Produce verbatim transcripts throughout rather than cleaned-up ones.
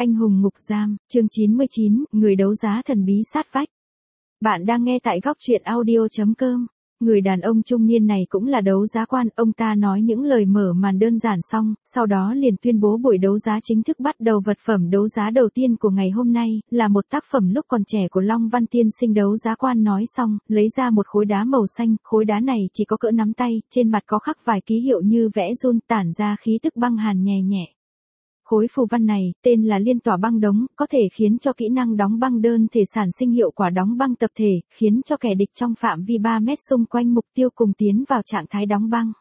Anh hùng ngục giam, chương chín mươi chín, người đấu giá thần bí sát vách. Bạn đang nghe tại góc truyện audio chấm com. Người đàn ông trung niên này cũng là đấu giá quan, ông ta nói những lời mở màn đơn giản xong, sau đó liền tuyên bố buổi đấu giá chính thức bắt đầu. Vật phẩm đấu giá đầu tiên của ngày hôm nay, là một tác phẩm lúc còn trẻ của Long Văn tiên sinh. Đấu giá quan nói xong, lấy ra một khối đá màu xanh, khối đá này chỉ có cỡ nắm tay, trên mặt có khắc vài ký hiệu như vẽ run, tản ra khí tức băng hàn nhẹ nhẹ. Khối phù văn này, tên là liên tỏa băng đống, có thể khiến cho kỹ năng đóng băng đơn thể sản sinh hiệu quả đóng băng tập thể, khiến cho kẻ địch trong phạm vi ba mét xung quanh mục tiêu cùng tiến vào trạng thái đóng băng.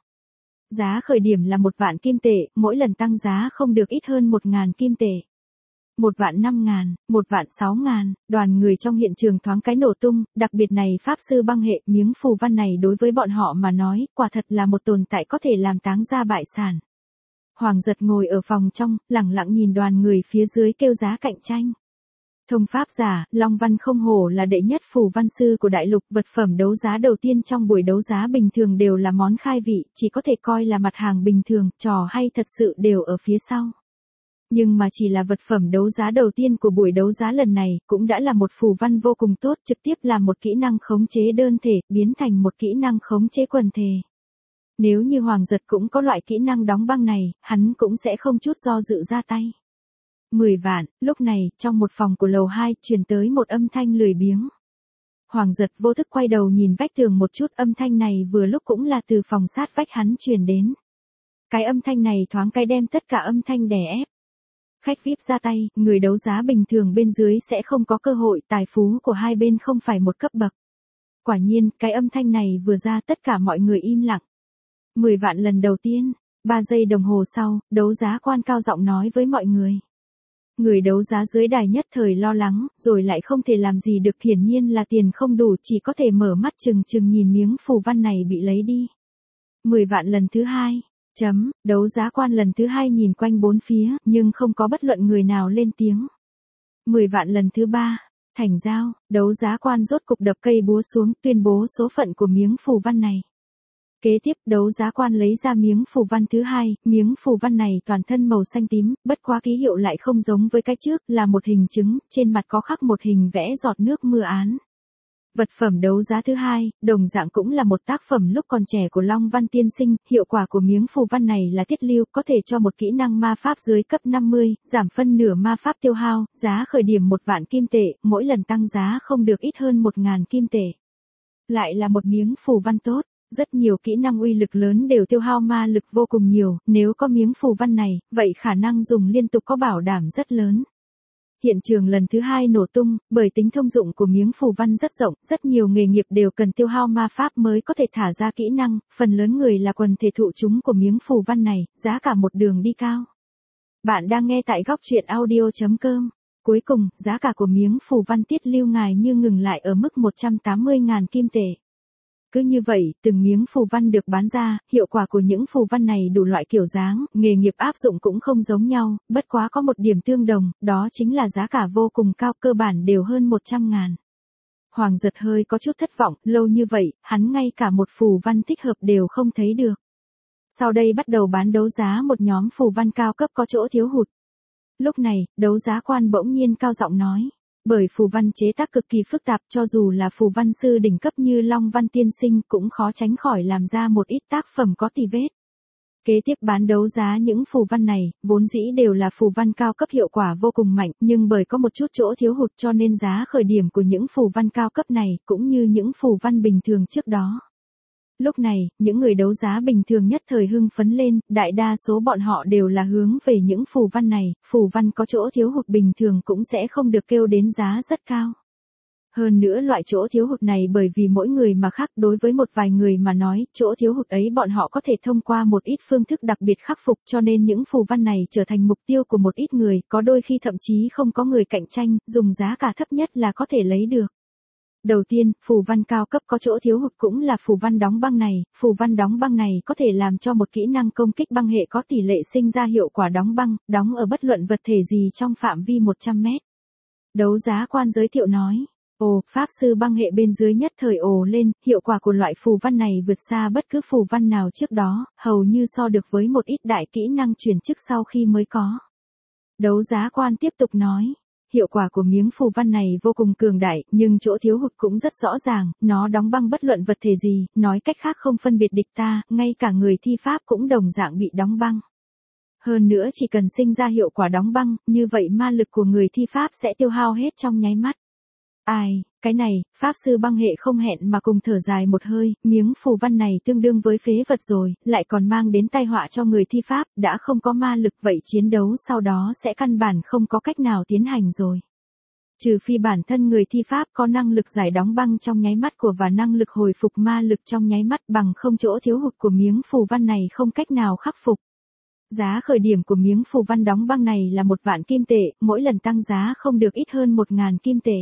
Giá khởi điểm là một vạn kim tệ, mỗi lần tăng giá không được ít hơn một ngàn kim tệ. Một vạn năm ngàn, một vạn sáu ngàn, đoàn người trong hiện trường thoáng cái nổ tung, đặc biệt này pháp sư băng hệ, miếng phù văn này đối với bọn họ mà nói, quả thật là một tồn tại có thể làm táng ra bại sản. Hoàng Giật ngồi ở phòng trong, lẳng lặng nhìn đoàn người phía dưới kêu giá cạnh tranh. Thông pháp giả, Long Văn không hổ là đệ nhất phù văn sư của đại lục. Vật phẩm đấu giá đầu tiên trong buổi đấu giá bình thường đều là món khai vị, chỉ có thể coi là mặt hàng bình thường, trò hay thật sự đều ở phía sau. Nhưng mà chỉ là vật phẩm đấu giá đầu tiên của buổi đấu giá lần này, cũng đã là một phù văn vô cùng tốt, trực tiếp là một kỹ năng khống chế đơn thể, biến thành một kỹ năng khống chế quần thể. Nếu như Hoàng Giật cũng có loại kỹ năng đóng băng này, hắn cũng sẽ không chút do dự ra tay. mười vạn, lúc này, trong một phòng của lầu hai, truyền tới một âm thanh lười biếng. Hoàng Giật vô thức quay đầu nhìn vách tường một chút, âm thanh này vừa lúc cũng là từ phòng sát vách hắn truyền đến. Cái âm thanh này thoáng cái đem tất cả âm thanh đè ép. Khách vi ai pi ra tay, người đấu giá bình thường bên dưới sẽ không có cơ hội, tài phú của hai bên không phải một cấp bậc. Quả nhiên, cái âm thanh này vừa ra tất cả mọi người im lặng. mười vạn lần đầu tiên, ba giây đồng hồ sau, đấu giá quan cao giọng nói với mọi người. Người đấu giá dưới đài nhất thời lo lắng, rồi lại không thể làm gì được, hiển nhiên là tiền không đủ, chỉ có thể mở mắt chừng chừng nhìn miếng phù văn này bị lấy đi. mười vạn lần thứ hai, chấm, đấu giá quan lần thứ hai nhìn quanh bốn phía, nhưng không có bất luận người nào lên tiếng. mười vạn lần thứ ba, thành giao, đấu giá quan rốt cục đập cây búa xuống, tuyên bố số phận của miếng phù văn này. Kế tiếp, đấu giá quan lấy ra miếng phù văn thứ hai, miếng phù văn này toàn thân màu xanh tím, bất quá ký hiệu lại không giống với cái trước, là một hình trứng, trên mặt có khắc một hình vẽ giọt nước mưa án. Vật phẩm đấu giá thứ hai, đồng dạng cũng là một tác phẩm lúc còn trẻ của Long Văn tiên sinh, hiệu quả của miếng phù văn này là thiết lưu, có thể cho một kỹ năng ma pháp dưới cấp năm mươi, giảm phân nửa ma pháp tiêu hao, giá khởi điểm một vạn kim tệ, mỗi lần tăng giá không được ít hơn một ngàn kim tệ. Lại là một miếng phù văn tốt. Rất nhiều kỹ năng uy lực lớn đều tiêu hao ma lực vô cùng nhiều, nếu có miếng phù văn này, vậy khả năng dùng liên tục có bảo đảm rất lớn. Hiện trường lần thứ hai nổ tung, bởi tính thông dụng của miếng phù văn rất rộng, rất nhiều nghề nghiệp đều cần tiêu hao ma pháp mới có thể thả ra kỹ năng, phần lớn người là quần thể thụ chúng của miếng phù văn này, giá cả một đường đi cao. Bạn đang nghe tại góc truyện audio chấm com. Cuối cùng, giá cả của miếng phù văn tiết lưu ngài như ngừng lại ở mức một trăm tám mươi ngàn kim tệ. Cứ như vậy, từng miếng phù văn được bán ra, hiệu quả của những phù văn này đủ loại kiểu dáng, nghề nghiệp áp dụng cũng không giống nhau, bất quá có một điểm tương đồng, đó chính là giá cả vô cùng cao, cơ bản đều hơn một trăm ngàn. Hoàng Giật hơi có chút thất vọng, lâu như vậy, hắn ngay cả một phù văn thích hợp đều không thấy được. Sau đây bắt đầu bán đấu giá một nhóm phù văn cao cấp có chỗ thiếu hụt. Lúc này, đấu giá quan bỗng nhiên cao giọng nói. Bởi phù văn chế tác cực kỳ phức tạp, cho dù là phù văn sư đỉnh cấp như Long Văn tiên sinh cũng khó tránh khỏi làm ra một ít tác phẩm có tì vết. Kế tiếp bán đấu giá những phù văn này, vốn dĩ đều là phù văn cao cấp hiệu quả vô cùng mạnh, nhưng bởi có một chút chỗ thiếu hụt cho nên giá khởi điểm của những phù văn cao cấp này, cũng như những phù văn bình thường trước đó. Lúc này, những người đấu giá bình thường nhất thời hưng phấn lên, đại đa số bọn họ đều là hướng về những phù văn này, phù văn có chỗ thiếu hụt bình thường cũng sẽ không được kêu đến giá rất cao. Hơn nữa loại chỗ thiếu hụt này bởi vì mỗi người mà khác, đối với một vài người mà nói, chỗ thiếu hụt ấy bọn họ có thể thông qua một ít phương thức đặc biệt khắc phục, cho nên những phù văn này trở thành mục tiêu của một ít người, có đôi khi thậm chí không có người cạnh tranh, dùng giá cả thấp nhất là có thể lấy được. Đầu tiên, phù văn cao cấp có chỗ thiếu hụt cũng là phù văn đóng băng này, phù văn đóng băng này có thể làm cho một kỹ năng công kích băng hệ có tỷ lệ sinh ra hiệu quả đóng băng, đóng ở bất luận vật thể gì trong phạm vi một trăm mét. Đấu giá quan giới thiệu nói, ồ, pháp sư băng hệ bên dưới nhất thời ồ lên, hiệu quả của loại phù văn này vượt xa bất cứ phù văn nào trước đó, hầu như so được với một ít đại kỹ năng chuyển chức sau khi mới có. Đấu giá quan tiếp tục nói. Hiệu quả của miếng phù văn này vô cùng cường đại, nhưng chỗ thiếu hụt cũng rất rõ ràng, nó đóng băng bất luận vật thể gì, nói cách khác không phân biệt địch ta, ngay cả người thi pháp cũng đồng dạng bị đóng băng. Hơn nữa chỉ cần sinh ra hiệu quả đóng băng, như vậy ma lực của người thi pháp sẽ tiêu hao hết trong nháy mắt. Ai, cái này, pháp sư băng hệ không hẹn mà cùng thở dài một hơi, miếng phù văn này tương đương với phế vật rồi, lại còn mang đến tai họa cho người thi pháp, đã không có ma lực vậy chiến đấu sau đó sẽ căn bản không có cách nào tiến hành rồi. Trừ phi bản thân người thi pháp có năng lực giải đóng băng trong nháy mắt của và năng lực hồi phục ma lực trong nháy mắt, bằng không chỗ thiếu hụt của miếng phù văn này không cách nào khắc phục. Giá khởi điểm của miếng phù văn đóng băng này là một vạn kim tệ, mỗi lần tăng giá không được ít hơn một ngàn kim tệ.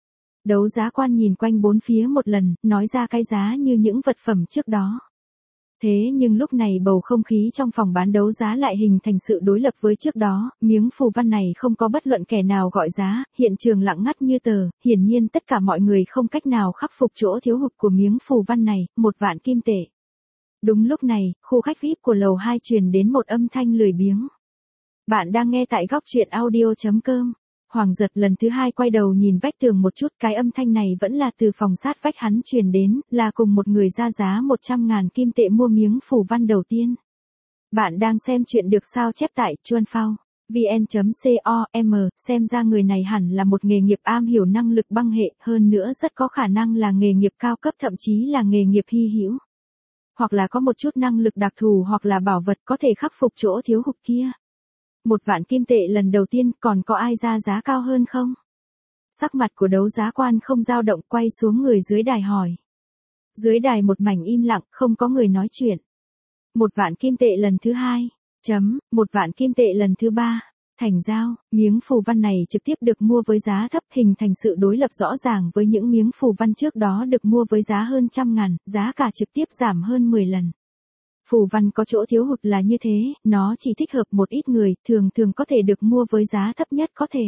Đấu giá quan nhìn quanh bốn phía một lần, nói ra cái giá như những vật phẩm trước đó. Thế nhưng lúc này bầu không khí trong phòng bán đấu giá lại hình thành sự đối lập với trước đó, miếng phù văn này không có bất luận kẻ nào gọi giá, hiện trường lặng ngắt như tờ, hiển nhiên tất cả mọi người không cách nào khắc phục chỗ thiếu hụt của miếng phù văn này, một vạn kim tệ. Đúng lúc này, khu khách vi ai pi của lầu hai truyền đến một âm thanh lười biếng. Bạn đang nghe tại góc truyện audio chấm com. Hoàng giật lần thứ hai quay đầu nhìn vách tường một chút, cái âm thanh này vẫn là từ phòng sát vách hắn truyền đến, là cùng một người ra giá một trăm ngàn kim tệ mua miếng phù văn đầu tiên. Bạn đang xem chuyện được sao chép tại chuan phao vn chấm com, xem ra người này hẳn là một nghề nghiệp am hiểu năng lực băng hệ, hơn nữa rất có khả năng là nghề nghiệp cao cấp, thậm chí là nghề nghiệp hy hữu. Hoặc là có một chút năng lực đặc thù hoặc là bảo vật có thể khắc phục chỗ thiếu hụt kia. Một vạn kim tệ lần đầu tiên, còn có ai ra giá cao hơn không? Sắc mặt của đấu giá quan không dao động, quay xuống người dưới đài hỏi. Dưới đài một mảnh im lặng, không có người nói chuyện. Một vạn kim tệ lần thứ hai, chấm, một vạn kim tệ lần thứ ba, thành giao, miếng phù văn này trực tiếp được mua với giá thấp, hình thành sự đối lập rõ ràng với những miếng phù văn trước đó được mua với giá hơn trăm ngàn, giá cả trực tiếp giảm hơn mười lần. Phù văn có chỗ thiếu hụt là như thế, nó chỉ thích hợp một ít người, thường thường có thể được mua với giá thấp nhất có thể.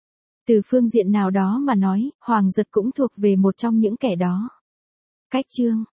Từ phương diện nào đó mà nói, Hoàng giật cũng thuộc về một trong những kẻ đó. Cách chương